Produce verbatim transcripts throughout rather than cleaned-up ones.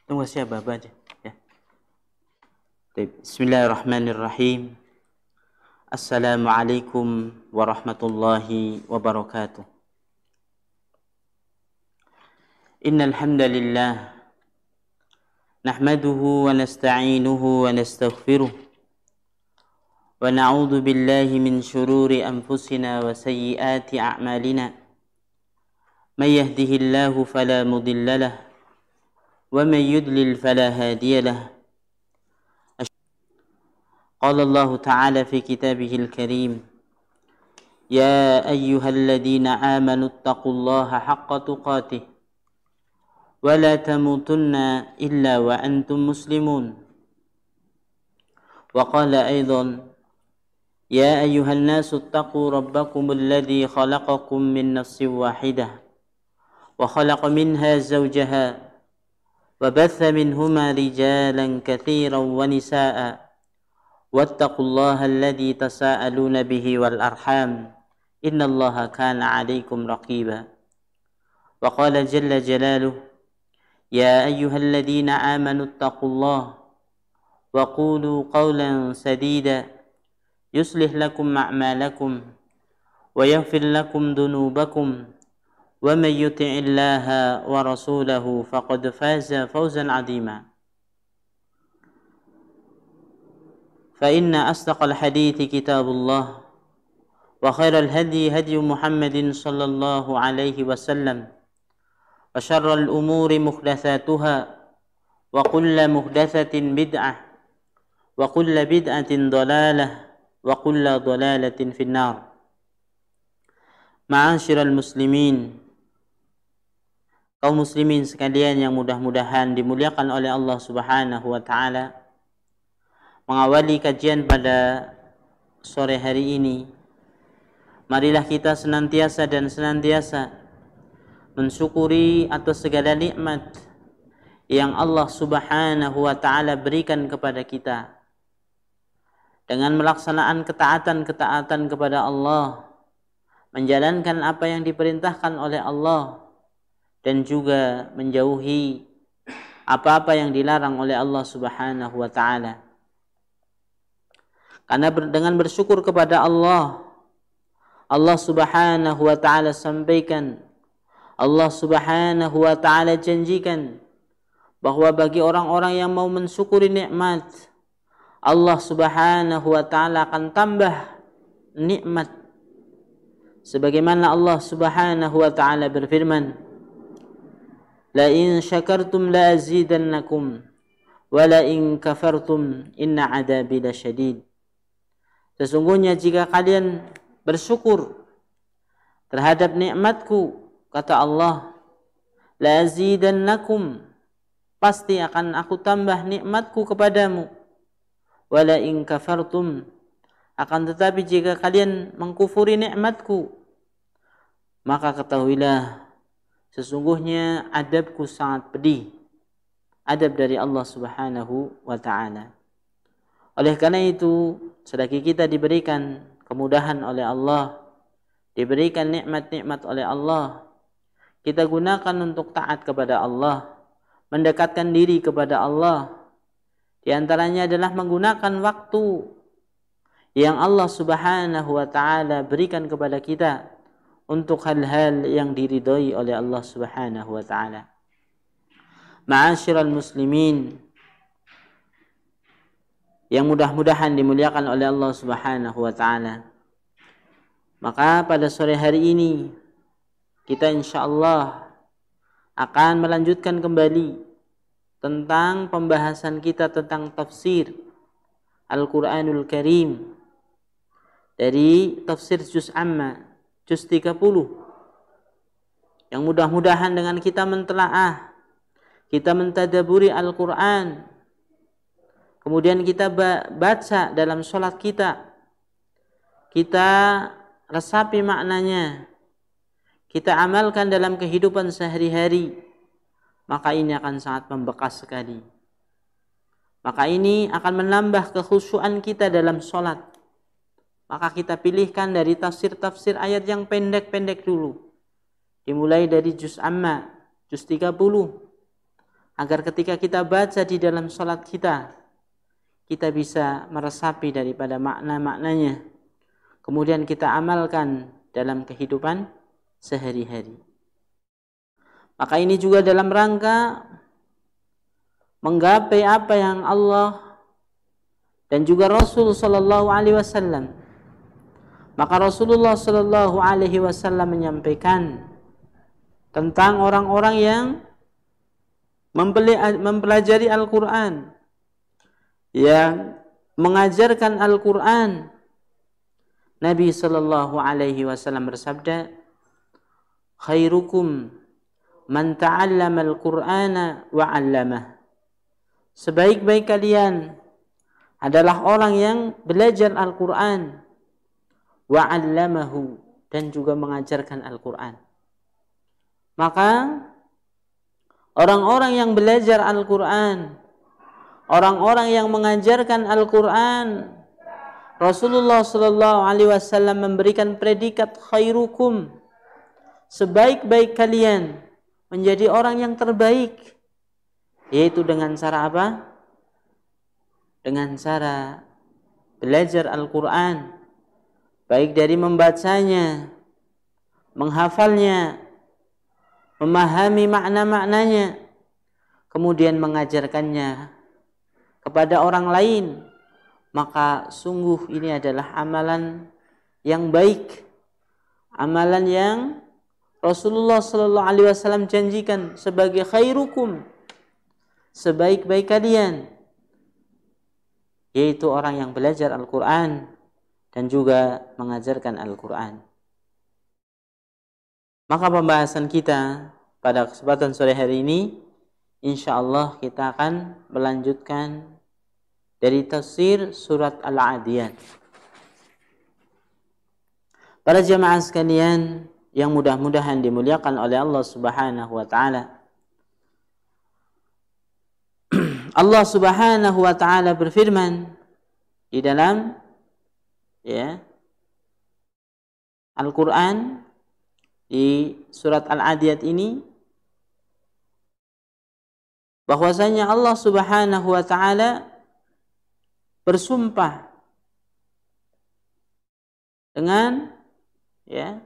Tunggu siapa baca ya. Bismillahirrahmanirrahim. Assalamualaikum warahmatullahi wabarakatuh. Innal hamdalillah nahmaduhu wa nasta'inuhu wa nastaghfiruh wa na'udzu billahi min shururi anfusina wa sayyiati a'malina. May yahdihillahu fala mudilla lahu wa may yudlil fala hadiya lahu. Qala Allah Ta'ala fi kitabihil karim, ya ayyuhalladzina amanu taqullaha haqqa tuqatih wa la tamutunna illa wa antum muslimun. Wa qala aidan, ya ayyuhan nasu taqu rabbakum alladzi khalaqakum min nafsin wahidah wa khalaqa minha zawjaha wa batha minhuma rijalan katsiran wa nisaa'a wattaqullaha alladzi tasaaluna bihi wal arham innallaha kana 'alaikum raqiba. Wa qala jalla jalaluhu, ya ayyuhalladzina amanu taqullaha wa qulu qawlan sadida yuslih lakum a'malakum wa yaghfir lakum dhunubakum wa may yuti'illaha wa rasulahu faqad faza fawzan 'azima. Fa inna asdaqal hadithi kitabullah wa khairal hadi hadi Muhammadin sallallahu alaihi wasallam wa syarral umuri muhdatsatuha wa kullu muhdatsatin bid'ah wa kullu bid'atin dhalalah wa kullu dhalalatin finnar. Ma'asyiral muslimin, kaum muslimin sekalian yang mudah-mudahan dimuliakan oleh Allah Subhanahu wa taala. Mengawali kajian pada sore hari ini, marilah kita senantiasa dan senantiasa mensyukuri atas segala nikmat yang Allah Subhanahu wa taala berikan kepada kita dengan melaksanaan ketaatan-ketaatan kepada Allah, menjalankan apa yang diperintahkan oleh Allah dan juga menjauhi apa-apa yang dilarang oleh Allah Subhanahu wa taala. Karena dengan bersyukur kepada Allah, Allah Subhanahu wa taala sampaikan, Allah Subhanahu wa taala janjikan bahwa bagi orang-orang yang mau mensyukuri nikmat, Allah Subhanahu wa taala akan tambah nikmat. Sebagaimana Allah Subhanahu wa taala berfirman, la in syakartum la azidannakum wa la in kafartum inna adabi lasyadid. Sesungguhnya jika kalian bersyukur terhadap nikmatku, kata Allah, la azidannakum, pasti akan aku tambah nikmatku kepadamu. Wala in kafartum, akan tetapi jika kalian mengkufuri nikmatku, maka ketahuilah sesungguhnya adabku sangat pedih. Adab dari Allah Subhanahu wa ta'ala. Oleh karena itu, selagi kita diberikan kemudahan oleh Allah, diberikan nikmat-nikmat oleh Allah, kita gunakan untuk taat kepada Allah, mendekatkan diri kepada Allah. Di antaranya adalah menggunakan waktu yang Allah Subhanahu wa ta'ala berikan kepada kita untuk hal-hal yang diridhai oleh Allah Subhanahu wa ta'ala. Ma'asyiral muslimin yang mudah-mudahan dimuliakan oleh Allah Subhanahu wa ta'ala. Maka pada sore hari ini kita insyaallah akan melanjutkan kembali tentang pembahasan kita tentang tafsir Al-Quranul Karim dari tafsir Juz Amma, Juz tiga puluh. Yang mudah-mudahan dengan kita mentelaah, kita mentadaburi Al-Quran, kemudian kita baca dalam sholat kita, kita resapi maknanya, kita amalkan dalam kehidupan sehari-hari, maka ini akan sangat membekas sekali. Maka ini akan menambah kekhusyuan kita dalam sholat. Maka kita pilihkan dari tafsir-tafsir ayat yang pendek-pendek dulu. Dimulai dari Juz Amma, Juz tiga puluh. agar ketika kita baca di dalam sholat kita, kita bisa meresapi daripada makna-maknanya, kemudian kita amalkan dalam kehidupan sehari-hari. Maka ini juga dalam rangka menggapai apa yang Allah dan juga Rasul sallallahu alaihi wasallam. Maka Rasulullah sallallahu alaihi wasallam menyampaikan tentang orang-orang yang mempelajari Al-Quran, yang mengajarkan Al-Quran. Nabi sallallahu alaihi wasallam bersabda, khairukum man ta'allama al-Qur'ana wa 'allamah. Sebaik-baik kalian adalah orang yang belajar Al-Quran wa 'allamahu, dan juga mengajarkan Al-Quran. Maka orang-orang yang belajar Al-Quran, orang-orang yang mengajarkan Al-Quran, Rasulullah sallallahu alaihi wasallam memberikan predikat khairukum, sebaik-baik kalian, menjadi orang yang terbaik, yaitu dengan cara apa? Dengan cara belajar Al-Quran, baik dari membacanya, menghafalnya, memahami makna-maknanya, kemudian mengajarkannya kepada orang lain. Maka sungguh ini adalah amalan yang baik, amalan yang Rasulullah sallallahu alaihi wasallam janjikan sebagai khairukum, sebaik-baik kalian, yaitu orang yang belajar Al-Quran dan juga mengajarkan Al-Quran. Maka pembahasan kita pada kesempatan sore hari ini, insyaallah kita akan melanjutkan dari tafsir surat Al-Adiyat. Para jamaah sekalian yang mudah-mudahan dimuliakan oleh Allah Subhanahu wa taala. Allah Subhanahu wa taala berfirman di dalam ya Al-Qur'an di surat Al-Adiyat ini, bahwasanya Allah Subhanahu wa taala bersumpah dengan ya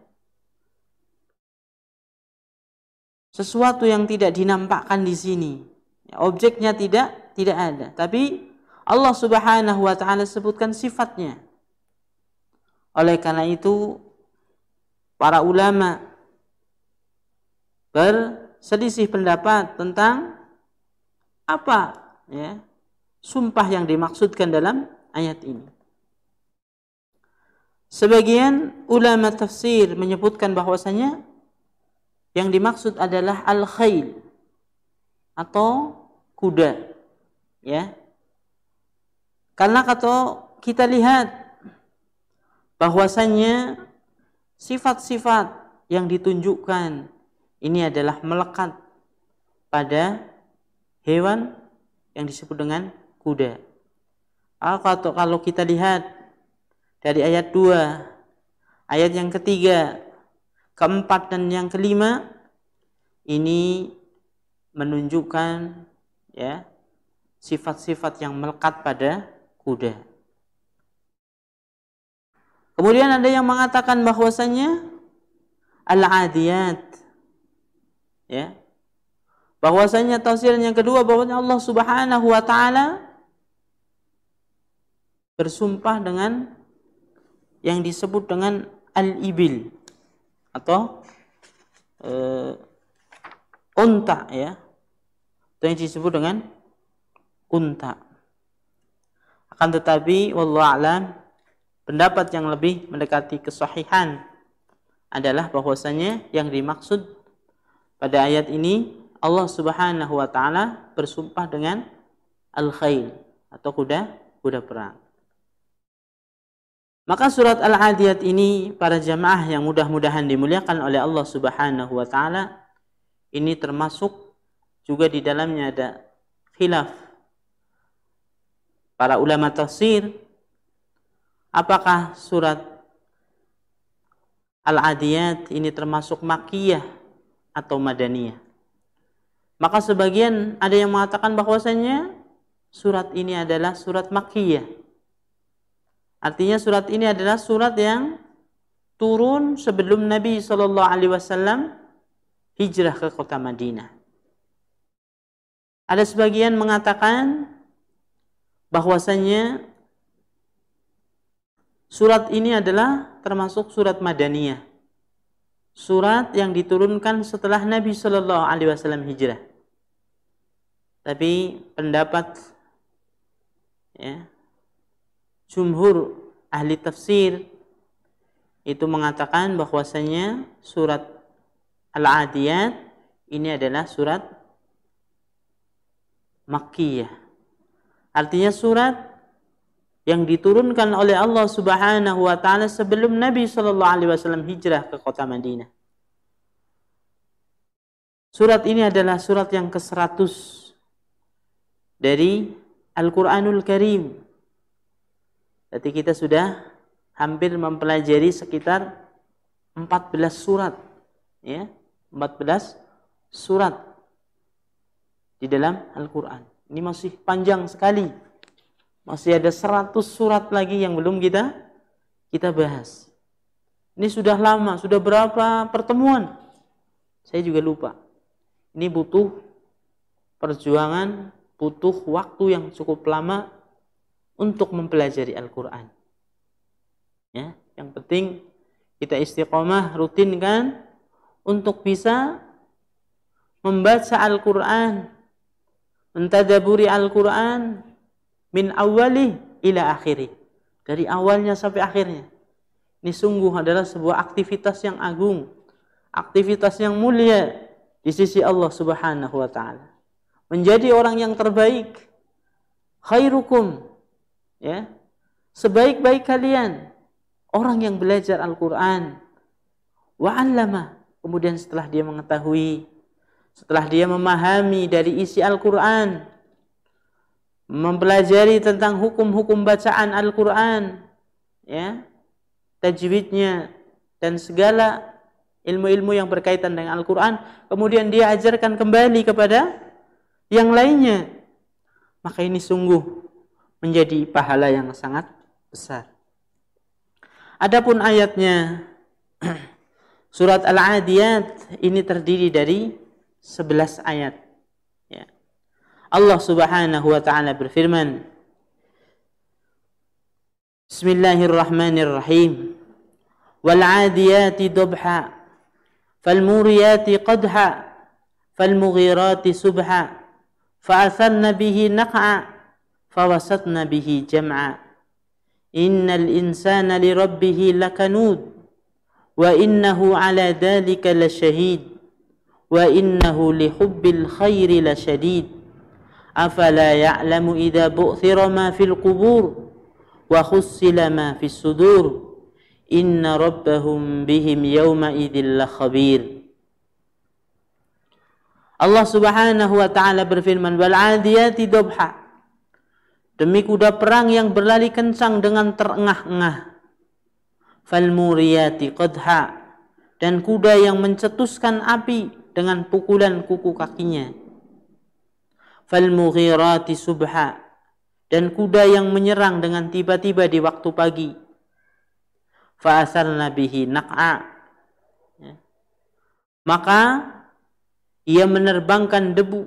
sesuatu yang tidak dinampakkan di sini. Objeknya tidak tidak ada, tapi Allah Subhanahu wa taala sebutkan sifatnya. Oleh karena itu para ulama berselisih pendapat tentang apa ya sumpah yang dimaksudkan dalam ayat ini. Sebagian ulama tafsir menyebutkan bahwasanya yang dimaksud adalah al-khail atau kuda, ya. Karena kalau kita lihat bahwasanya sifat-sifat yang ditunjukkan ini adalah melekat pada hewan yang disebut dengan kuda. Atau kalau kita lihat dari ayat dua, ayat yang ketiga, keempat dan yang kelima, ini menunjukkan ya sifat-sifat yang melekat pada kuda. Kemudian ada yang mengatakan bahwasanya al-adiyat, ya, bahwasanya tafsir yang kedua bahwasanya Allah Subhanahu wa taala bersumpah dengan yang disebut dengan al-ibil atau uh, unta, ya, itu yang disebut dengan unta. Akan tetapi wallahu a'lam, pendapat yang lebih mendekati kesahihan adalah bahwasanya yang dimaksud pada ayat ini Allah Subhanahu wa taala bersumpah dengan al-khail atau kuda kuda perang. Maka surat Al-Adiyat ini para jamaah yang mudah-mudahan dimuliakan oleh Allah Subhanahu wa taala, ini termasuk juga di dalamnya ada khilaf para ulama tafsir, apakah surat Al-Adiyat ini termasuk makkiyah atau madaniyah. Maka sebagian ada yang mengatakan bahwasanya surat ini adalah surat Makkiyah. Artinya surat ini adalah surat yang turun sebelum Nabi shallallahu alaihi wasallam hijrah ke kota Madinah. Ada sebagian mengatakan bahwasanya surat ini adalah termasuk surat Madaniyah. Surat yang diturunkan setelah Nabi shallallahu alaihi wasallam hijrah. Tapi pendapat ya, jumhur ahli tafsir itu mengatakan bahwasanya surat Al-Adiyat ini adalah surat Makkiyah. Artinya surat yang diturunkan oleh Allah Subhanahu wa taala sebelum Nabi sallallahu alaihi wasallam hijrah ke kota Madinah. Surat ini adalah surat yang ke-seratus dari Al-Qur'anul Karim. Jadi kita sudah hampir mempelajari sekitar empat belas surat, ya, empat belas surat di dalam Al-Qur'an. Ini masih panjang sekali. Masih ada seratus surat lagi yang belum kita kita bahas. Ini sudah lama, sudah berapa pertemuan? Saya juga lupa. Ini butuh perjuangan, butuh waktu yang cukup lama untuk mempelajari Al-Quran. Ya, yang penting kita istiqomah, rutinkan untuk bisa membaca Al-Quran, mentadaburi Al-Quran min awali ila akhiri, dari awalnya sampai akhirnya. Ini sungguh adalah sebuah aktivitas yang agung, aktivitas yang mulia di sisi Allah Subhanahu wa taala. Menjadi orang yang terbaik, khairukum, ya, sebaik-baik kalian orang yang belajar Al-Qur'an wa 'allama, kemudian setelah dia mengetahui, setelah dia memahami dari isi Al-Qur'an, mempelajari tentang hukum-hukum bacaan Al-Qur'an, ya, tajwidnya dan segala ilmu-ilmu yang berkaitan dengan Al-Qur'an, kemudian dia ajarkan kembali kepada yang lainnya, maka ini sungguh menjadi pahala yang sangat besar. Adapun ayatnya surat Al-Adiyat ini terdiri dari sebelas ayat. Ya. Allah Subhanahu wa taala berfirman, Bismillahirrahmanirrahim. Wal 'adiyati dhabha fal muriyati qadha fal mughirati subha fa'atharna bihi naq'a fawasatna bihi jam'a innal insana lirabbih lakanud wa innahu 'ala dhalika lasyahid wa innahu lihubbil khairi lasyadid afala ya'lamu idza bu'thira ma fil qubur wa khussila ma fis sudur inna rabbahum bihim yawma idzil khabir. Allah Subhanahu wa taala berfirman, wal 'adiyati dhabha, demi kuda perang yang berlari kencang dengan terengah-engah, fal muriyati qadha, dan kuda yang mencetuskan api dengan pukulan kuku kakinya, fal mughirati subha, dan kuda yang menyerang dengan tiba-tiba di waktu pagi, fa asarna bihi naq'a, ya, maka ia menerbangkan debu.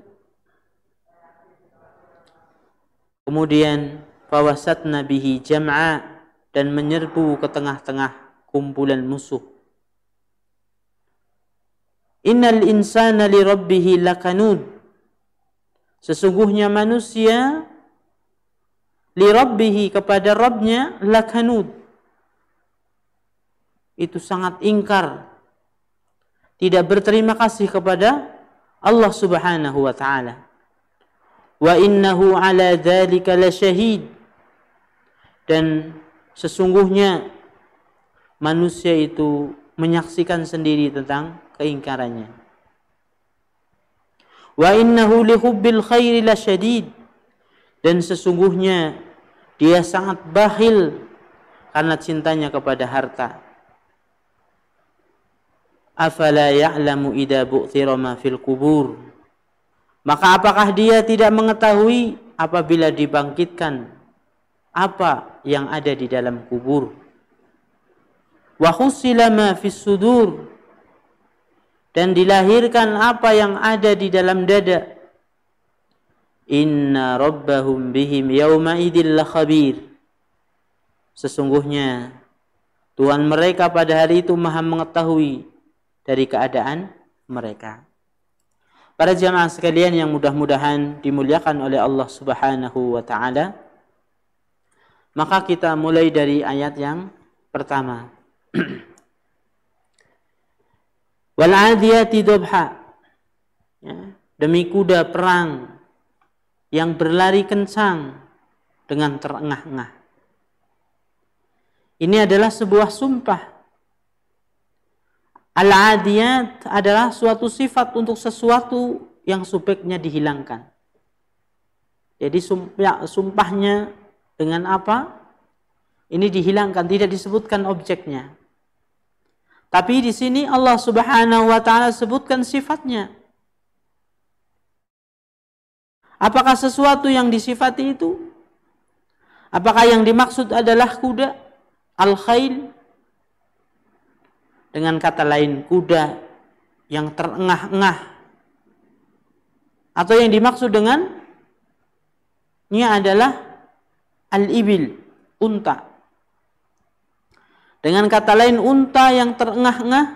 Kemudian fawasatna bihi jam'a, dan menyerbu ke tengah-tengah kumpulan musuh. Innal insana li rabbih lakanud, sesungguhnya manusia li rabbih, kepada Rabbnya, lakanud, itu sangat ingkar, tidak berterima kasih kepada Allah Subhanahu wa taala. Wa innahu 'ala dzalika lasyahid, dan sesungguhnya manusia itu menyaksikan sendiri tentang keingkarannya. Wa innahu lihubbil khairi lasyadid, dan sesungguhnya dia sangat bakhil karena cintanya kepada harta. Afala ya'lamu idza bu'thira ma fil qubur, Maka apakah dia tidak mengetahui apabila dibangkitkan apa yang ada di dalam kubur? Wa husila ma fis sudur, dan dilahirkan apa yang ada di dalam dada. Inna rabbahum bihim yawma idil khabir. Sesungguhnya Tuhan mereka pada hari itu maha mengetahui dari keadaan mereka. Para jamaah sekalian yang mudah-mudahan dimuliakan oleh Allah Subhanahu wa taala, maka kita mulai dari ayat yang pertama. Wal 'adiyati dhabha. Ya, demi kuda perang yang berlari kencang dengan terengah-engah. Ini adalah sebuah sumpah. Al-'adiyat adalah suatu sifat untuk sesuatu yang subjeknya dihilangkan. Jadi sumpah, sumpahnya dengan apa? Ini dihilangkan, tidak disebutkan objeknya. Tapi di sini Allah Subhanahu wa taala sebutkan sifatnya. Apakah sesuatu yang disifati itu? Apakah yang dimaksud adalah kuda, al-khail? Dengan kata lain, kuda yang terengah-engah. Atau yang dimaksud dengan ini adalah al-ibil, unta. Dengan kata lain, unta yang terengah-engah.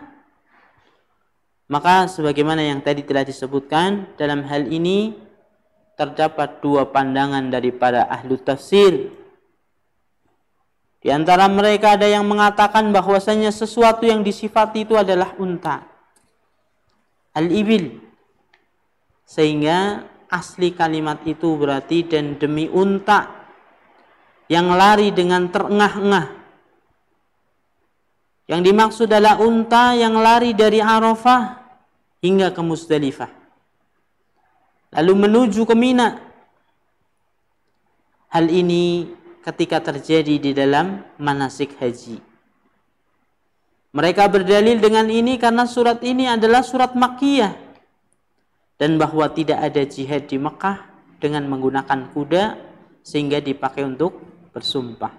Maka sebagaimana yang tadi telah disebutkan, dalam hal ini terdapat dua pandangan daripada ahlu tafsir. Di antara mereka ada yang mengatakan bahwasanya sesuatu yang disifati itu adalah unta, al-ibil. Sehingga asli kalimat itu berarti dan demi unta yang lari dengan terengah-engah. Yang dimaksud adalah unta yang lari dari Arafah hingga ke Muzdalifah, lalu menuju ke Mina. Hal ini ketika terjadi di dalam manasik haji. Mereka berdalil dengan ini karena surat ini adalah surat Makkiyah, dan bahwa tidak ada jihad di Mekah dengan menggunakan kuda sehingga dipakai untuk bersumpah.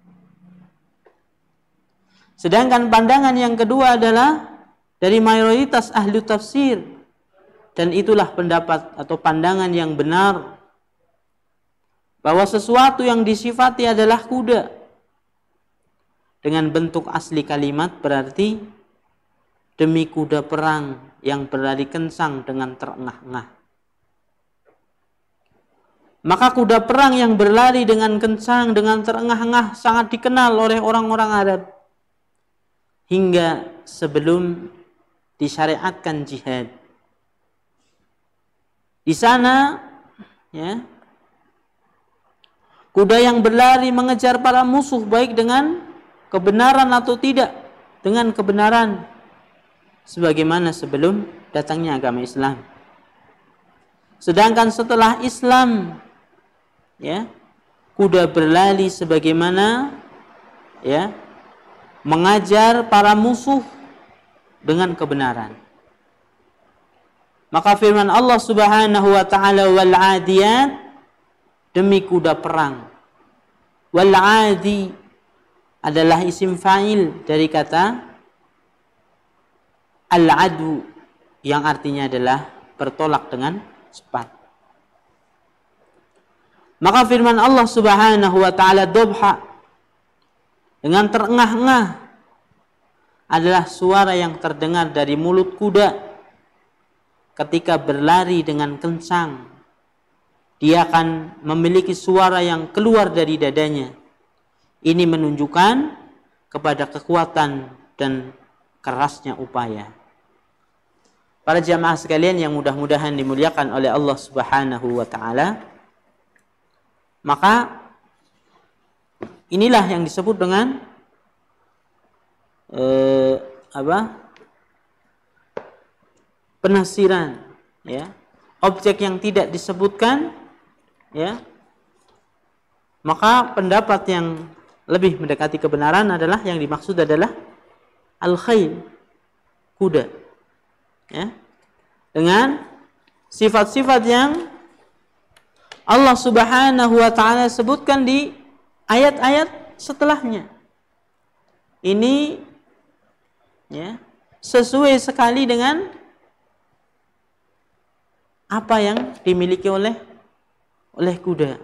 Sedangkan pandangan yang kedua adalah dari mayoritas ahli tafsir, dan itulah pendapat atau pandangan yang benar, bahwa sesuatu yang disifati adalah kuda. Dengan bentuk asli kalimat berarti demi kuda perang yang berlari kencang dengan terengah-engah. Maka kuda perang yang berlari dengan kencang dengan terengah-engah sangat dikenal oleh orang-orang Arab hingga sebelum disyariatkan jihad. Di sana, ya, kuda yang berlari mengejar para musuh baik dengan kebenaran atau tidak dengan kebenaran, sebagaimana sebelum datangnya agama Islam. Sedangkan setelah Islam, ya, kuda berlari sebagaimana, ya, mengajar para musuh dengan kebenaran. Maka firman Allah Subhanahu wa taala, wal 'adiyat, demi kuda perang. Wal 'adi adalah isim fa'il dari kata al-'adu yang artinya adalah bertolak dengan cepat. Maka firman Allah Subhanahu wa taala, dhabha, dengan terengah-engah, adalah suara yang terdengar dari mulut kuda ketika berlari dengan kencang. Dia akan memiliki suara yang keluar dari dadanya. Ini menunjukkan kepada kekuatan dan kerasnya upaya. Para jamaah sekalian yang mudah-mudahan dimuliakan oleh Allah Subhanahu wa taala, maka inilah yang disebut dengan eh, apa? penafsiran, ya. Objek yang tidak disebutkan, ya. Maka pendapat yang lebih mendekati kebenaran adalah yang dimaksud adalah al-khail, kuda. Ya. Dengan sifat-sifat yang Allah Subhanahu wa taala sebutkan di ayat-ayat setelahnya. Ini ya, sesuai sekali dengan apa yang dimiliki oleh oleh kuda.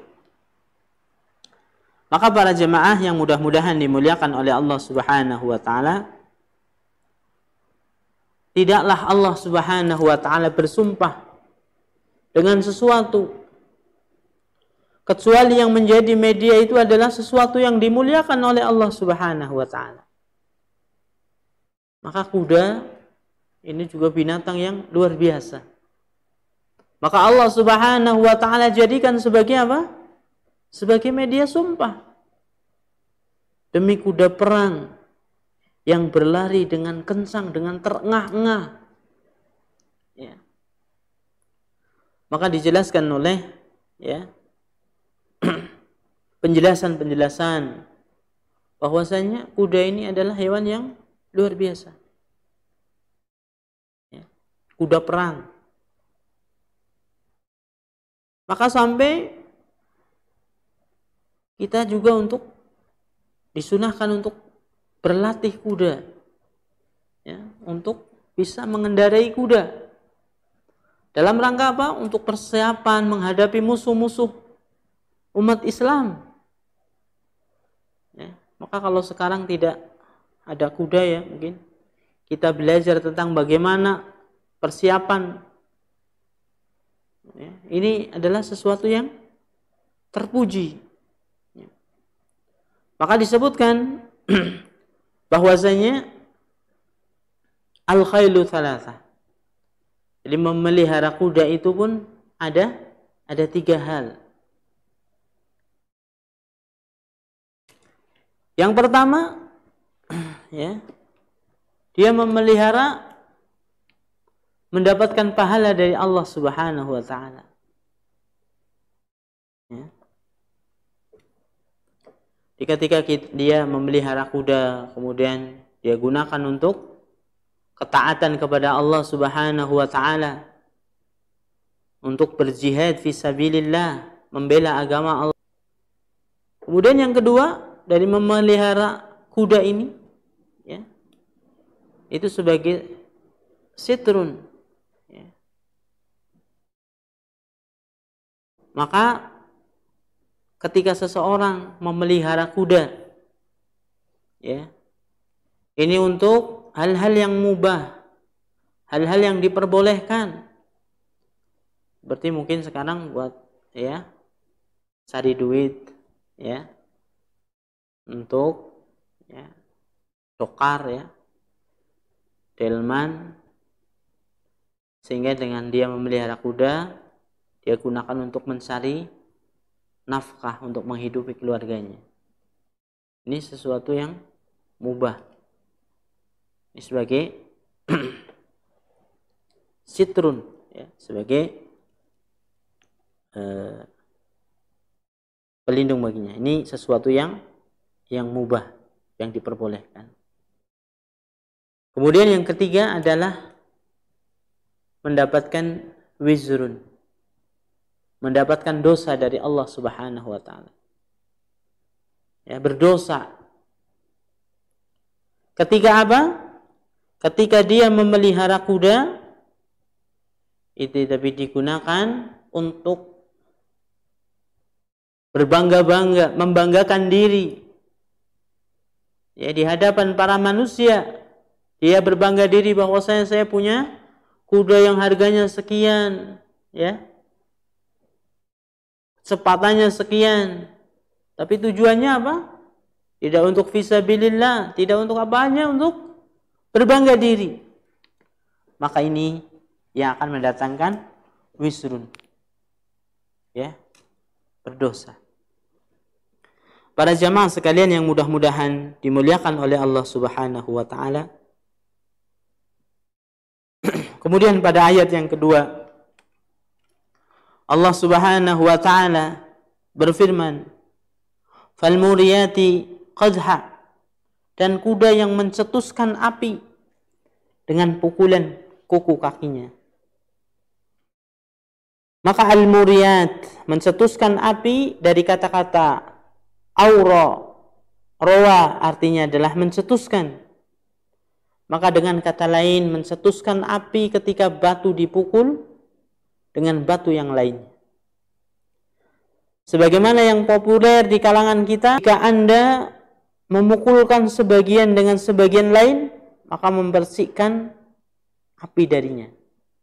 Maka para jemaah yang mudah-mudahan dimuliakan oleh Allah Subhanahu wa taala, tidaklah Allah Subhanahu wa taala bersumpah dengan sesuatu kecuali yang menjadi media itu adalah sesuatu yang dimuliakan oleh Allah Subhanahu wa taala. Maka kuda ini juga binatang yang luar biasa. Maka Allah Subhanahu wa taala jadikan sebagai apa? Sebagai media sumpah. Demi kuda perang yang berlari dengan kencang, dengan terengah-engah. Ya. Maka dijelaskan oleh ya penjelasan-penjelasan bahwasanya kuda ini adalah hewan yang luar biasa. Ya. Kuda perang. Maka sampai kita juga untuk disunahkan untuk berlatih kuda, ya, untuk bisa mengendarai kuda. Dalam rangka apa? Untuk persiapan menghadapi musuh-musuh umat Islam. Ya, maka kalau sekarang tidak ada kuda ya, mungkin kita belajar tentang bagaimana persiapan. Ya, ini adalah sesuatu yang terpuji. Maka disebutkan bahwasanya al-khailu thalatha. Jadi memelihara kuda itu pun ada ada tiga hal. Yang pertama, ya, dia memelihara mendapatkan pahala dari Allah Subhanahu wa taala. Ya. Ketika dia memelihara kuda, kemudian dia gunakan untuk ketaatan kepada Allah Subhanahu wa taala, untuk berjihad fi sabilillah, membela agama Allah. Kemudian yang kedua, dari memelihara kuda ini ya, itu sebagai sitrun ya. Maka ketika seseorang memelihara kuda, ya, ini untuk hal-hal yang mubah, hal-hal yang diperbolehkan. Berarti mungkin sekarang buat ya cari duit, ya, untuk ya dokar ya, delman, sehingga dengan dia memelihara kuda, dia gunakan untuk mencari nafkah untuk menghidupi keluarganya. Ini sesuatu yang mubah. Ini sebagai sitrun, ya, sebagai eh, pelindung baginya. Ini sesuatu yang yang mubah, yang diperbolehkan. Kemudian yang ketiga adalah mendapatkan wizrun, mendapatkan dosa dari Allah Subhanahu wa taala. Ya, berdosa. Ketika apa? Ketika dia memelihara kuda, itu tapi digunakan untuk berbangga-bangga, membanggakan diri. Ya, di hadapan para manusia, dia berbangga diri bahwasanya saya punya kuda yang harganya sekian, ya. Sepatannya sekian. Tapi tujuannya apa? Tidak untuk fisabilillah, tidak untuk apanya, untuk berbangga diri. Maka ini yang akan mendatangkan wisrun. Ya, berdosa. Para jamaah sekalian yang mudah-mudahan dimuliakan oleh Allah Subhanahu wa taala. Kemudian pada ayat yang kedua, Allah Subhanahu wa taala berfirman, "Falmuriyati qadha," dan kuda yang mencetuskan api dengan pukulan kuku kakinya. Maka al-muriyat, mencetuskan api, dari kata-kata aura, rowa artinya adalah mencetuskan. Maka dengan kata lain, mencetuskan api ketika batu dipukul dengan batu yang lain. Sebagaimana yang populer di kalangan kita, jika Anda memukulkan sebagian dengan sebagian lain, maka membersihkan api darinya.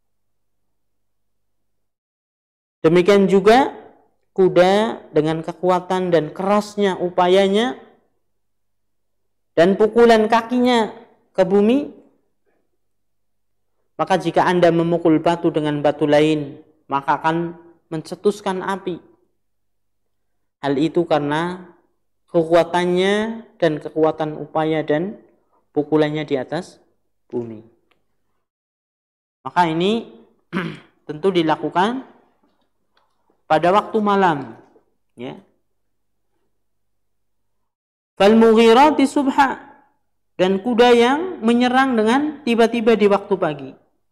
Demikian juga kuda dengan kekuatan dan kerasnya upayanya dan pukulan kakinya ke bumi, maka jika Anda memukul batu dengan batu lain, maka akan mencetuskan api. Hal itu karena kekuatannya dan kekuatan upaya dan pukulannya di atas bumi. Maka ini tentu dilakukan pada waktu malam, ya. Fal mughirati subha, dan kuda yang menyerang dengan tiba-tiba di waktu pagi.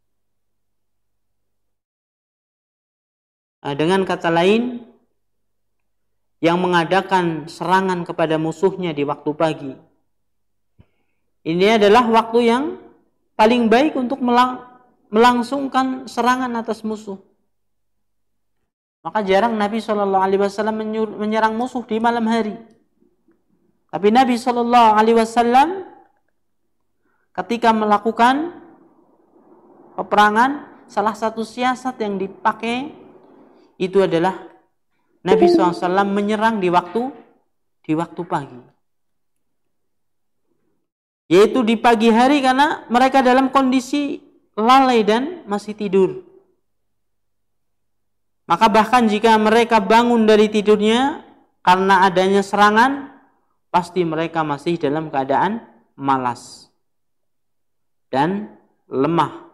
Nah, dengan kata lain, yang mengadakan serangan kepada musuhnya di waktu pagi, ini adalah waktu yang paling baik untuk melang- melangsungkan serangan atas musuh. Maka jarang Nabi shallallahu alaihi wasallam menyerang musuh di malam hari. Tapi Nabi shallallahu alaihi wasallam ketika melakukan peperangan, salah satu siasat yang dipakai itu adalah Nabi shallallahu alaihi wasallam menyerang di waktu di waktu pagi. Yaitu di pagi hari, karena mereka dalam kondisi lalai dan masih tidur. Maka bahkan jika mereka bangun dari tidurnya karena adanya serangan, pasti mereka masih dalam keadaan malas dan lemah.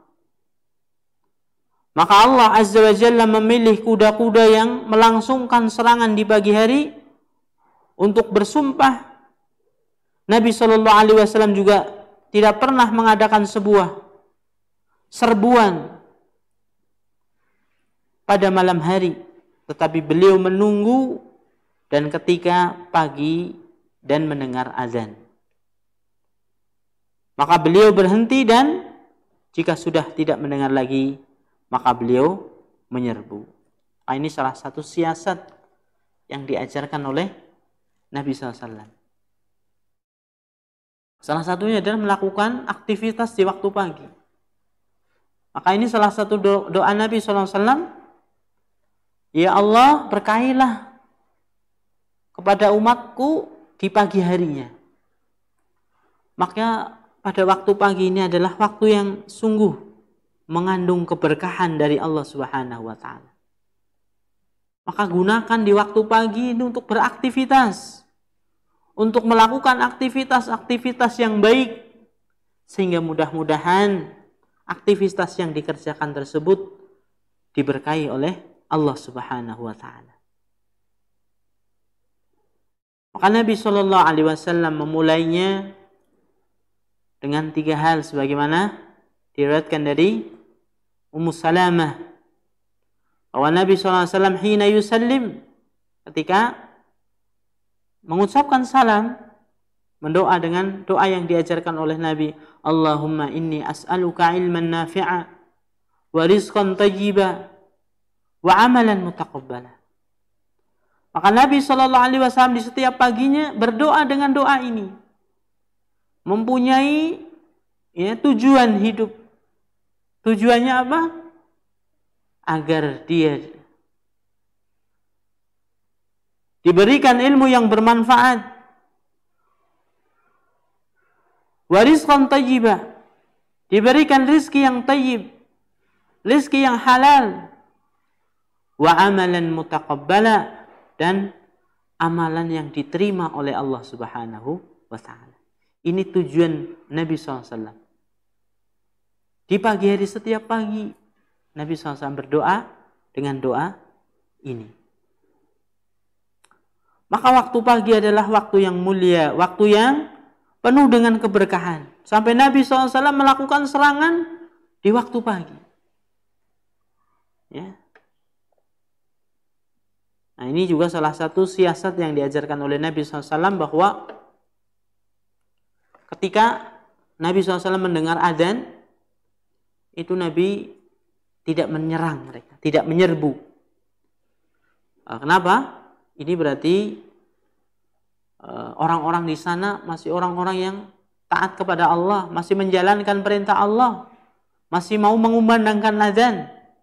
Maka Allah Azza wa Jalla memilih kuda-kuda yang melangsungkan serangan di pagi hari untuk bersumpah. Nabi shallallahu alaihi wasallam juga tidak pernah mengadakan sebuah serbuan pada malam hari, tetapi beliau menunggu dan ketika pagi dan mendengar azan, maka beliau berhenti, dan jika sudah tidak mendengar lagi, maka beliau menyerbu. Nah, ini salah satu siasat yang diajarkan oleh Nabi shallallahu alaihi wasallam. Salah satunya adalah melakukan aktivitas di waktu pagi. Maka ini salah satu doa Nabi shallallahu alaihi wasallam. Ya Allah, berkahilah kepada umatku di pagi harinya. Maka pada waktu pagi ini adalah waktu yang sungguh mengandung keberkahan dari Allah Subhanahu wa taala. Maka gunakan di waktu pagi ini untuk beraktivitas, untuk melakukan aktivitas-aktivitas yang baik, sehingga mudah-mudahan aktivitas yang dikerjakan tersebut diberkahi oleh Allah Subhanahu wa taala. Maka Nabi shallallahu alaihi wasallam memulainya dengan tiga hal, sebagaimana diriwayatkan dari Ummu Salamah bahwa Nabi shallallahu alaihi wasallam hina yusallim, ketika mengucapkan salam, mendoa dengan doa yang diajarkan oleh Nabi, Allahumma inni as'aluka ilman nafi'a wa rizqan tayyiba wa amalan mutaqabbala. Maka Nabi shallallahu alaihi wasallam di setiap paginya berdoa dengan doa ini, mempunyai ya, tujuan hidup. Tujuannya apa? Agar dia diberikan ilmu yang bermanfaat, wa rizqan tayyiba, diberikan rizki yang tayyib, rizki yang halal, wa amalan mutaqabbala, dan amalan yang diterima oleh Allah Subhanahu wa taala. Ini tujuan Nabi shallallahu alaihi wasallam. Di pagi hari, setiap pagi Nabi shallallahu alaihi wasallam berdoa dengan doa ini. Maka waktu pagi adalah waktu yang mulia, waktu yang penuh dengan keberkahan. Sampai Nabi shallallahu alaihi wasallam melakukan serangan di waktu pagi. Ya. Nah, ini juga salah satu siasat yang diajarkan oleh Nabi shallallahu alaihi wasallam, bahwa ketika Nabi shallallahu alaihi wasallam mendengar adzan, itu Nabi tidak menyerang mereka, tidak menyerbu. Nah, kenapa? Ini berarti uh, orang-orang di sana masih orang-orang yang taat kepada Allah, masih menjalankan perintah Allah, masih mau mengumandangkan adzan.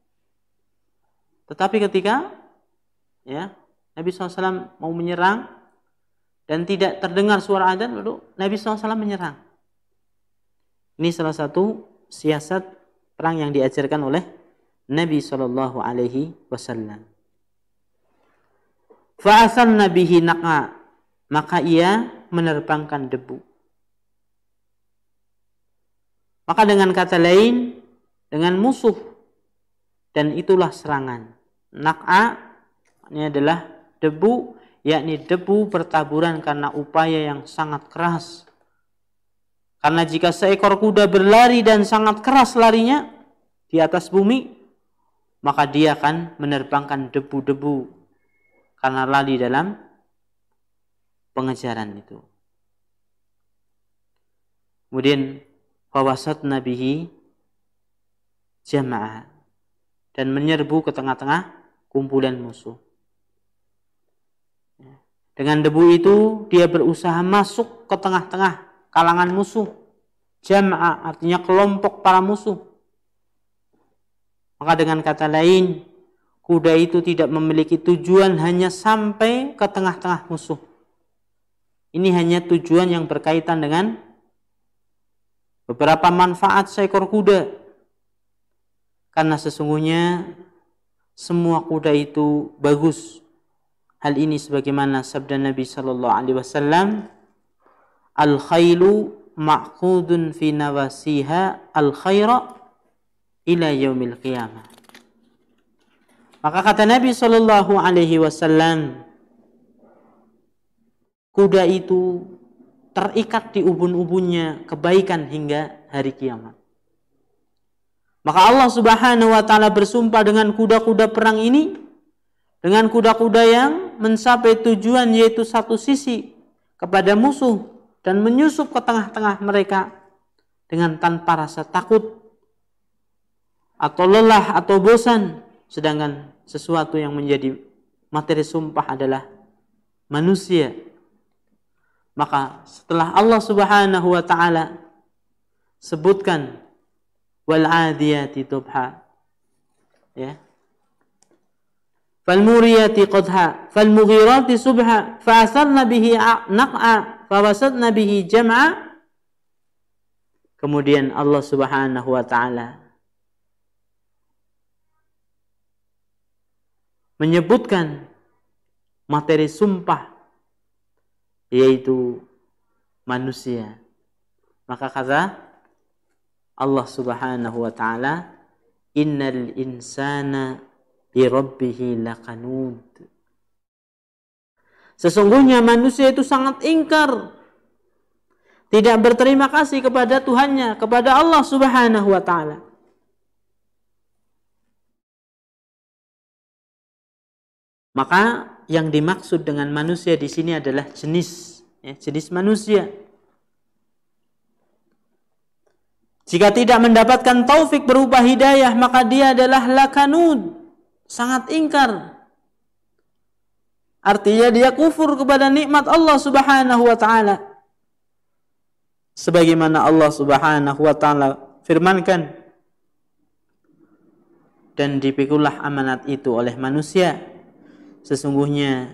Tetapi ketika ya Nabi shallallahu alaihi wasallam mau menyerang dan tidak terdengar suara adzan, lalu Nabi shallallahu alaihi wasallam menyerang. Ini salah satu siasat perang yang diajarkan oleh Nabi shallallahu alaihi wasallam. Fa'asanna bihi naqa, maka ia menerbangkan debu. Maka dengan kata lain, dengan musuh, dan itulah serangan. Naqa ini adalah debu, yakni debu bertaburan karena upaya yang sangat keras. Karena jika seekor kuda berlari dan sangat keras larinya di atas bumi, maka dia akan menerbangkan debu-debu karena lari dalam pengejaran itu. Kemudian fawasatna bihi jama'ah, dan menyerbu ke tengah-tengah kumpulan musuh. Dengan debu itu dia berusaha masuk ke tengah-tengah kalangan musuh. Jama'ah artinya kelompok para musuh. Maka dengan kata lain, kuda itu tidak memiliki tujuan hanya sampai ke tengah-tengah musuh. Ini hanya tujuan yang berkaitan dengan beberapa manfaat seekor kuda. Karena sesungguhnya semua kuda itu bagus. Hal ini sebagaimana sabda Nabi sallallahu alaihi wasallam, al-khailu ma'qudun fi nawasiha al-khaira ila yaumil qiyamah. Maka kata Nabi sallallahu alaihi wasallam, kuda itu terikat di ubun-ubunnya kebaikan hingga hari kiamat. Maka Allah Subhanahu wa taala bersumpah dengan kuda-kuda perang ini, dengan kuda-kuda yang mencapai tujuan, yaitu satu sisi kepada musuh dan menyusup ke tengah-tengah mereka dengan tanpa rasa takut atau lelah atau bosan. Sedangkan sesuatu yang menjadi materi sumpah adalah manusia. Maka setelah Allah Subhanahu wa taala sebutkan wal adiyati dubha, ya, fal muriyati qadha, fal mughirati subha, fa asarna bihi naq'a, fa wasatna bihi jam'a. Kemudian Allah Subhanahu wa taala menyebutkan materi sumpah, yaitu manusia. Maka kata Allah Subhanahu wa taala, innal insana li rabbih laqanud. Sesungguhnya manusia itu sangat ingkar, tidak berterima kasih kepada Tuhannya, kepada Allah Subhanahu wa taala. Maka yang dimaksud dengan manusia di sini adalah jenis, ya, jenis manusia. Jika tidak mendapatkan taufik berupa hidayah, maka dia adalah lakanud, sangat ingkar. Artinya dia kufur kepada nikmat Allah Subhanahu wa taala. Sebagaimana Allah Subhanahu wa taala firmankan, dan dipikulah amanat itu oleh manusia. Sesungguhnya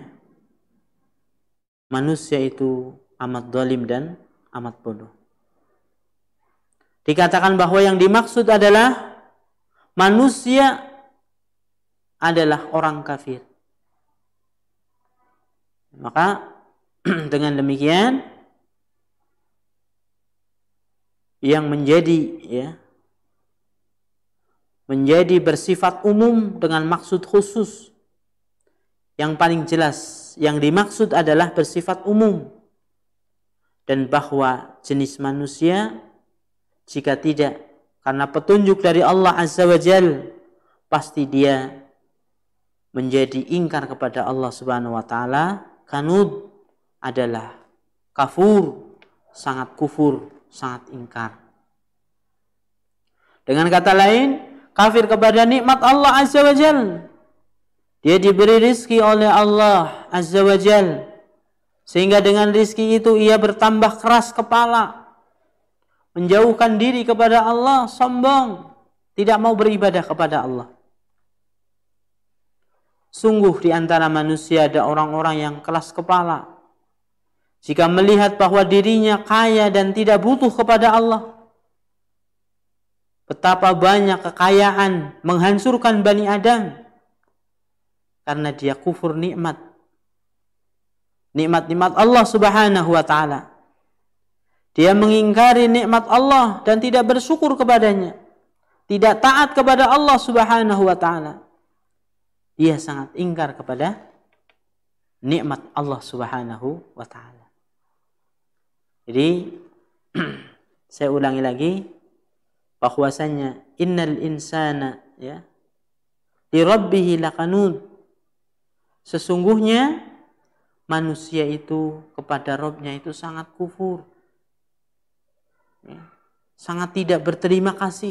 manusia itu amat zalim dan amat bodoh. Dikatakan bahwa yang dimaksud adalah manusia adalah orang kafir. Maka dengan demikian yang menjadi ya menjadi bersifat umum dengan maksud khusus. Yang paling jelas yang dimaksud adalah bersifat umum, dan bahwa jenis manusia jika tidak karena petunjuk dari Allah Azza wa Jalla, pasti dia menjadi ingkar kepada Allah Subhanahu wa taala, kanud adalah kafur, sangat kufur, sangat ingkar. Dengan kata lain, kafir kepada nikmat Allah Azza wa Jal. Dia diberi rizki oleh Allah Azza wa Jal, sehingga dengan rizki itu ia bertambah keras kepala, menjauhkan diri kepada Allah, sombong, tidak mau beribadah kepada Allah. Sungguh di antara manusia ada orang-orang yang keras kepala jika melihat bahwa dirinya kaya dan tidak butuh kepada Allah. Betapa banyak kekayaan menghancurkan Bani Adam karena dia kufur nikmat. Nikmat-nikmat Allah Subhanahu wa taala. Dia mengingkari nikmat Allah dan tidak bersyukur kepadanya. Tidak taat kepada Allah Subhanahu wa taala. Dia sangat ingkar kepada nikmat Allah Subhanahu wa taala. Jadi saya ulangi lagi, bahwasanya innal insana ya li rabbih lakanud, sesungguhnya manusia itu kepada Rabb-nya itu sangat kufur, ya, sangat tidak berterima kasih.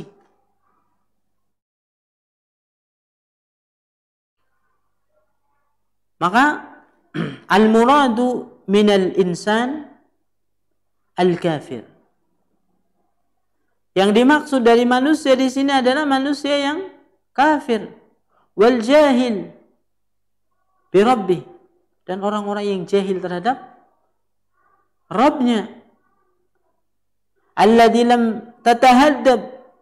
Maka al-muradu minal insan al-kafir. Yang dimaksud dari manusia di sini adalah manusia yang kafir, wal jahil bi rabbih, dan orang-orang yang jahil terhadap Rabb-nya. Alladzi lam tatahaddab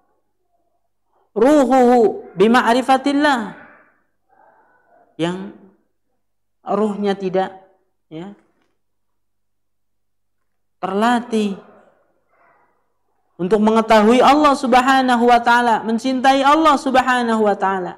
ruhuhu bi ma'rifatillah, yang ruhnya tidak ya terlatih untuk mengetahui Allah Subhanahu wa taala, mencintai Allah Subhanahu wa taala.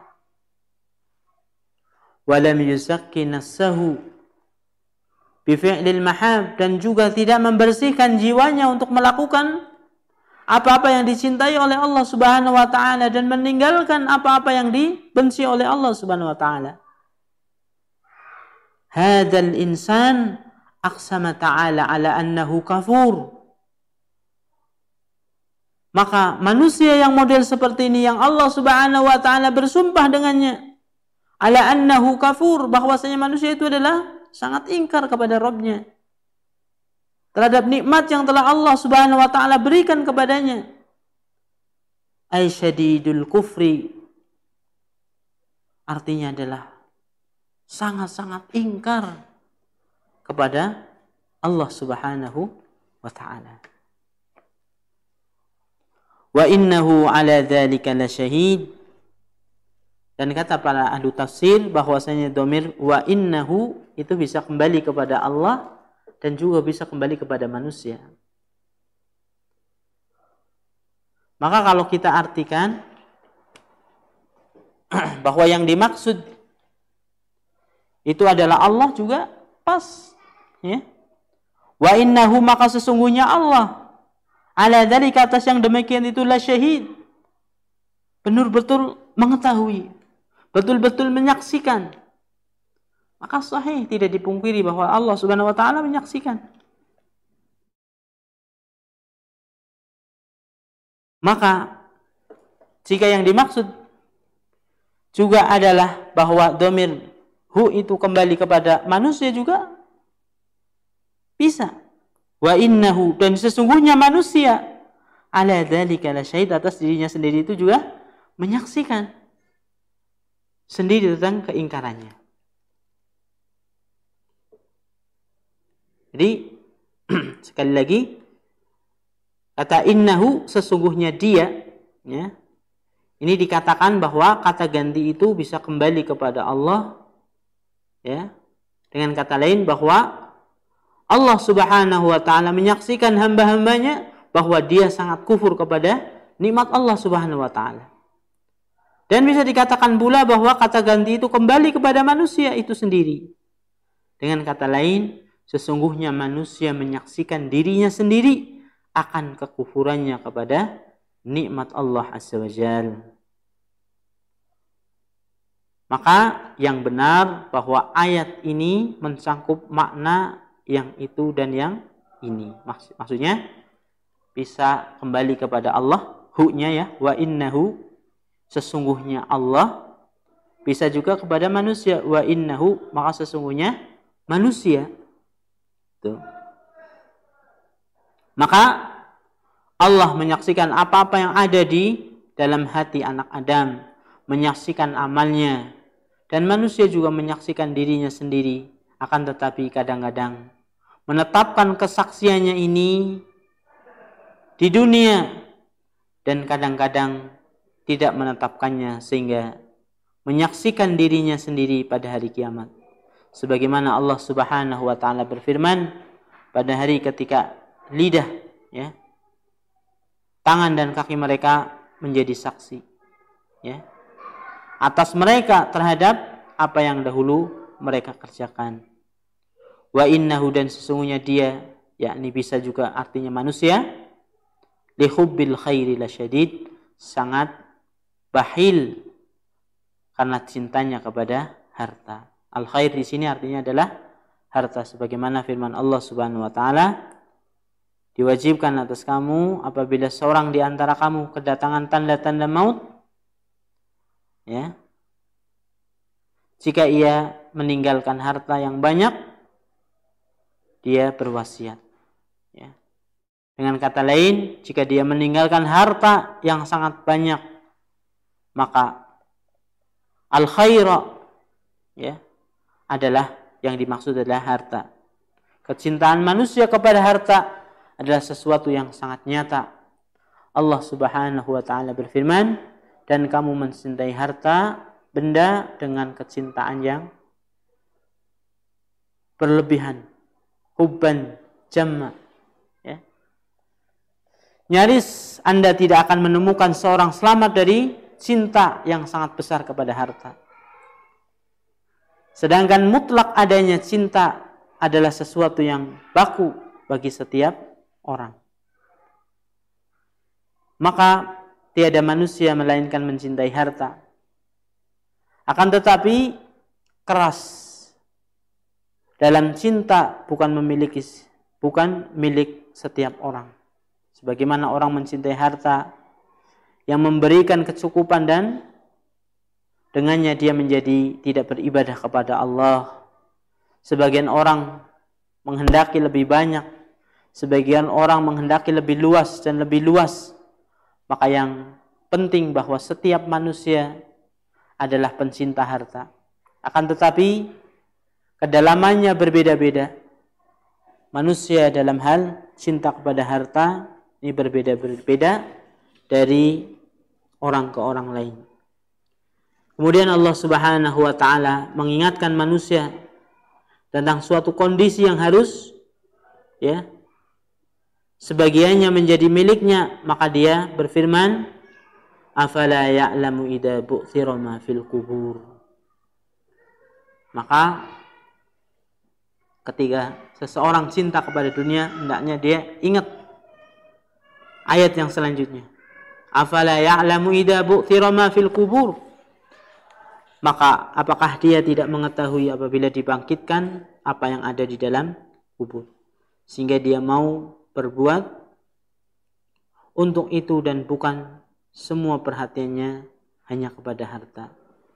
Wa lam yuzakki nafsahu bi fi'lil mahab, dan juga tidak membersihkan jiwanya untuk melakukan apa-apa yang dicintai oleh Allah Subhanahu wa taala dan meninggalkan apa-apa yang dibenci oleh Allah Subhanahu wa taala. Hadzal insan aqsama ta'ala ala annahu kafur. Maka manusia yang model seperti ini yang Allah Subhanahu wa taala bersumpah dengannya, ala annahu kafur, bahwasanya manusia itu adalah sangat ingkar kepada Rabb-nya, terhadap nikmat yang telah Allah Subhanahu wa taala berikan kepadanya. Ay syadidul kufri, artinya adalah sangat-sangat ingkar kepada Allah Subhanahu wa taala. Wa innahu ala dzalika lasyahid, dan kata para ahli tafsir bahwasanya domir wa innahu itu bisa kembali kepada Allah dan juga bisa kembali kepada manusia. Maka kalau kita artikan bahwa yang dimaksud itu adalah Allah juga pas, ya. Wa innahu, maka sesungguhnya Allah ala dzalika, atas yang demikian itulah syahid, betul-betul mengetahui, betul-betul menyaksikan. Maka sahih, tidak dipungkiri bahwa Allah Subhanahu wa taala menyaksikan. Maka jika yang dimaksud juga adalah bahwa dhamir hu itu kembali kepada manusia, juga bisa. Wa innahu, dan sesungguhnya manusia ala dzalika lasyahid, atas dirinya sendiri itu juga menyaksikan sendiri tentang keingkarannya. Jadi sekali lagi, kata innahu, sesungguhnya dia, ya, ini dikatakan bahwa kata ganti itu bisa kembali kepada Allah, ya, dengan kata lain bahwa Allah Subhanahu wa taala menyaksikan hamba-hambanya bahwa dia sangat kufur kepada nikmat Allah Subhanahu wa taala. Dan bisa dikatakan pula bahwa kata ganti itu kembali kepada manusia itu sendiri. Dengan kata lain, sesungguhnya manusia menyaksikan dirinya sendiri akan kekufurannya kepada nikmat Allah Azza wa Jalla. Maka yang benar bahwa ayat ini mencakup makna yang itu dan yang ini. Maksud, maksudnya bisa kembali kepada Allah, hu-nya ya, wa innahu, sesungguhnya Allah. Bisa juga kepada manusia, wa innahu, maka sesungguhnya manusia. Tuh. Maka Allah menyaksikan apa-apa yang ada di dalam hati anak Adam, menyaksikan amalnya, dan manusia juga menyaksikan dirinya sendiri. Akan tetapi kadang-kadang menetapkan kesaksiannya ini di dunia, dan kadang-kadang tidak menetapkannya sehingga menyaksikan dirinya sendiri pada hari kiamat. Sebagaimana Allah Subhanahu wa taala berfirman pada hari ketika lidah, ya, tangan dan kaki mereka menjadi saksi, ya, atas mereka terhadap apa yang dahulu mereka kerjakan. Wa innahu, dan sesungguhnya dia, yakni bisa juga artinya manusia, li hubbil khairi lasyadid, sangat bahil karena cintanya kepada harta. Al khair di sini artinya adalah harta, sebagaimana firman Allah Subhanahu wa taala, diwajibkan atas kamu apabila seorang di antara kamu kedatangan tanda-tanda maut, ya, jika ia meninggalkan harta yang banyak, dia berwasiat, ya. Dengan kata lain, jika dia meninggalkan harta yang sangat banyak, maka al khaira, ya, adalah yang dimaksud adalah harta. Kecintaan manusia kepada harta adalah sesuatu yang sangat nyata. Allah Subhanahu wa taala berfirman, dan kamu mencintai harta benda dengan kecintaan yang berlebihan, hubban jamma, ya. Nyaris Anda tidak akan menemukan seorang selamat dari cinta yang sangat besar kepada harta. Sedangkan mutlak adanya cinta adalah sesuatu yang baku bagi setiap orang. Maka tiada manusia melainkan mencintai harta. Akan tetapi keras dalam cinta bukan memiliki bukan milik setiap orang. Sebagaimana orang mencintai harta yang memberikan kecukupan dan dengannya dia menjadi tidak beribadah kepada Allah. Sebagian orang menghendaki lebih banyak, sebagian orang menghendaki lebih luas dan lebih luas. Maka yang penting bahwa setiap manusia adalah pencinta harta. Akan tetapi kedalamannya berbeda-beda. Manusia dalam hal cinta kepada harta ini berbeda-beda dari orang ke orang lain. Kemudian Allah Subhanahu wa taala mengingatkan manusia tentang suatu kondisi yang harus, ya, sebagiannya menjadi miliknya, maka dia berfirman, afala ya'lamu idza bu'thira ma fil qubur. Maka ketika seseorang cinta kepada dunia, hendaknya dia ingat ayat yang selanjutnya. Afala ya'lamu idza bu'thira ma fil qubur. Maka apakah dia tidak mengetahui apabila dibangkitkan apa yang ada di dalam kubur, sehingga dia mau berbuat untuk itu dan bukan semua perhatiannya hanya kepada harta.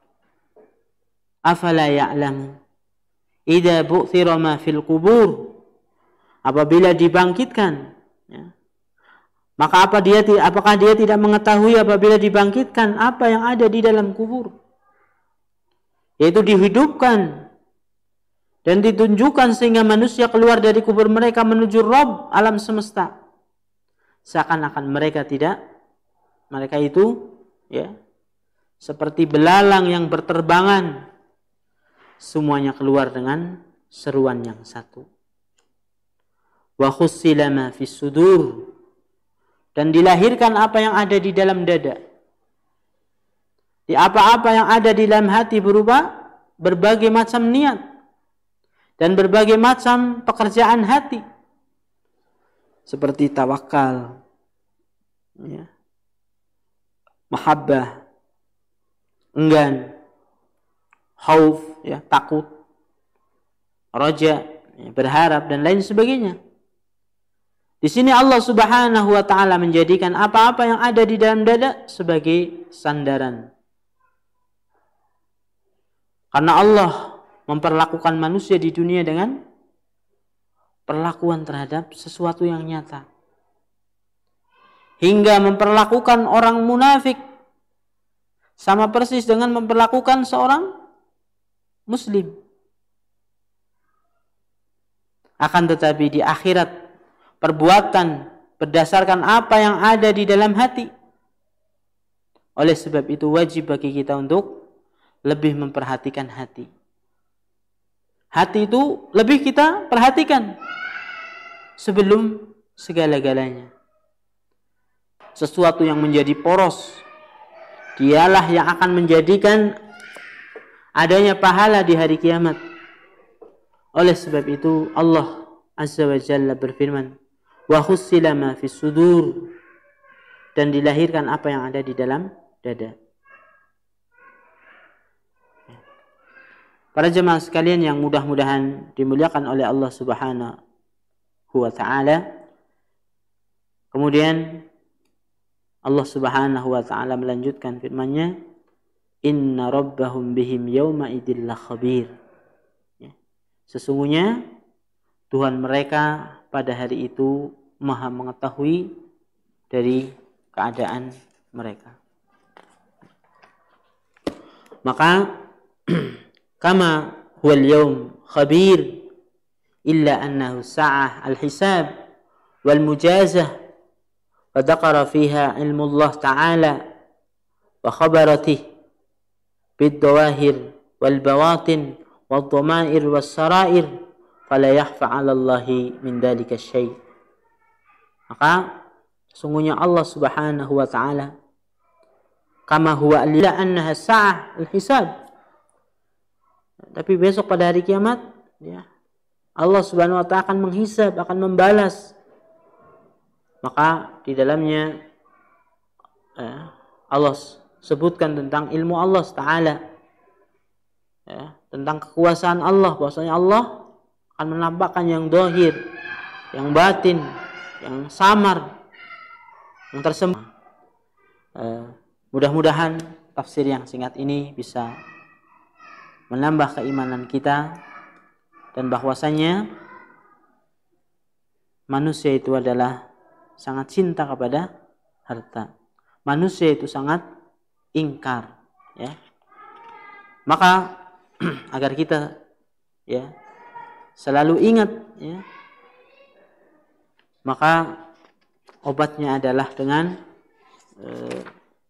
Afala ya'lamu idza bu'thira ma fil qubur. Apabila dibangkitkan, ya, maka apa dia apakah dia tidak mengetahui apabila dibangkitkan apa yang ada di dalam kubur, yaitu dihidupkan dan ditunjukkan sehingga manusia keluar dari kubur mereka menuju Rabb alam semesta, seakan-akan mereka tidak mereka itu, ya, seperti belalang yang berterbangan, semuanya keluar dengan seruan yang satu. Wa khussila ma fis sudur, dan dilahirkan apa yang ada di dalam dada. Di apa-apa yang ada di dalam hati berupa berbagai macam niat dan berbagai macam pekerjaan hati, seperti tawakal, ya, mahabbah, enggan, khauf, ya, takut, raja, ya, berharap dan lain sebagainya. Di sini Allah Subhanahu wa taala menjadikan apa-apa yang ada di dalam dada sebagai sandaran. Karena Allah memperlakukan manusia di dunia dengan perlakuan terhadap sesuatu yang nyata. Hingga memperlakukan orang munafik sama persis dengan memperlakukan seorang muslim. Akan tetapi di akhirat, perbuatan berdasarkan apa yang ada di dalam hati. Oleh sebab itu wajib bagi kita untuk lebih memperhatikan hati. Hati itu lebih kita perhatikan sebelum segala-galanya. Sesuatu yang menjadi poros, dialah yang akan menjadikan adanya pahala di hari kiamat. Oleh sebab itu Allah Azza wa Jalla berfirman, wa khussila ma fis sudur, dan dilahirkan apa yang ada di dalam dada. Para jemaah sekalian yang mudah-mudahan dimuliakan oleh Allah Subhanahu wa taala. Kemudian Allah Subhanahu wa taala melanjutkan firman-Nya, inna rabbahum bihim yauma idil khabir. Sesungguhnya Tuhan mereka pada hari itu Maha mengetahui dari keadaan mereka. Maka kama huwal yawm khabir illa annahu sa'ah al-hisab wal mujazah wa dzakara fiha ilmu Allah ta'ala wa khabaratih bid-dawahir wal bawatin wad dhamair was sarair fala yakhfa 'ala Allahi min dzalika syai'. Maka sesungguhnya Allah Subhanahu wa taala kama huwa illa annaha sa'ah al-hisab, tapi besok pada hari kiamat, ya, Allah Subhanahu wa taala akan menghisab, akan membalas. Maka di dalamnya ya, Allah sebutkan tentang ilmu Allah Taala, ya, tentang kekuasaan Allah, bahwasanya Allah akan menampakkan yang zahir, yang batin, yang samar, yang tersembunyi. Eh, mudah-mudahan tafsir yang singkat ini bisa menambah keimanan kita, dan bahwasanya manusia itu adalah sangat cinta kepada harta. Manusia itu sangat ingkar, ya. Maka agar kita, ya, selalu ingat, ya, maka obatnya adalah dengan eh,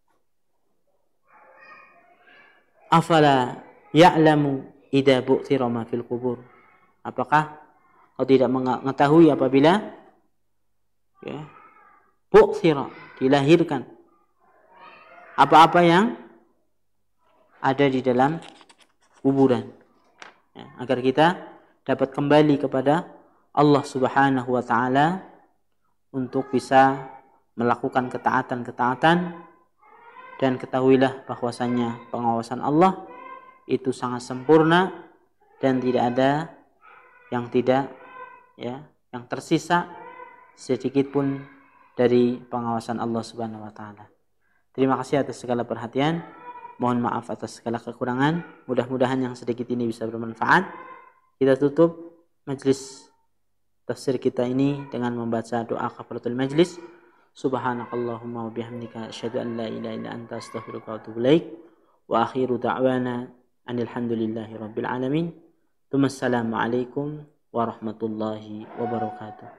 afala ya'lamu idza bu'thira ma fil qubur. Apakah kau tidak mengetahui apabila, ya, bu'thira, dilahirkan apa-apa yang ada di dalam kuburan, ya, agar kita dapat kembali kepada Allah Subhanahu wa taala untuk bisa melakukan ketaatan-ketaatan, dan ketahuilah bahwasanya pengawasan Allah itu sangat sempurna dan tidak ada yang tidak, ya, yang tersisa sedikit pun dari pengawasan Allah Subhanahu wa taala. Terima kasih atas segala perhatian. Mohon maaf atas segala kekurangan. Mudah-mudahan yang sedikit ini bisa bermanfaat. Kita tutup majelis tafsir kita ini dengan membaca doa kafaratul majlis. Subhanakallahumma wa bihamdika asyhadu an la ilaha illa anta astaghfiruka wa atubu ilaik. Wa akhiru da'wana anil hamdulillahi rabbil alamin. Wassalamu alaikum warahmatullahi wabarakatuh.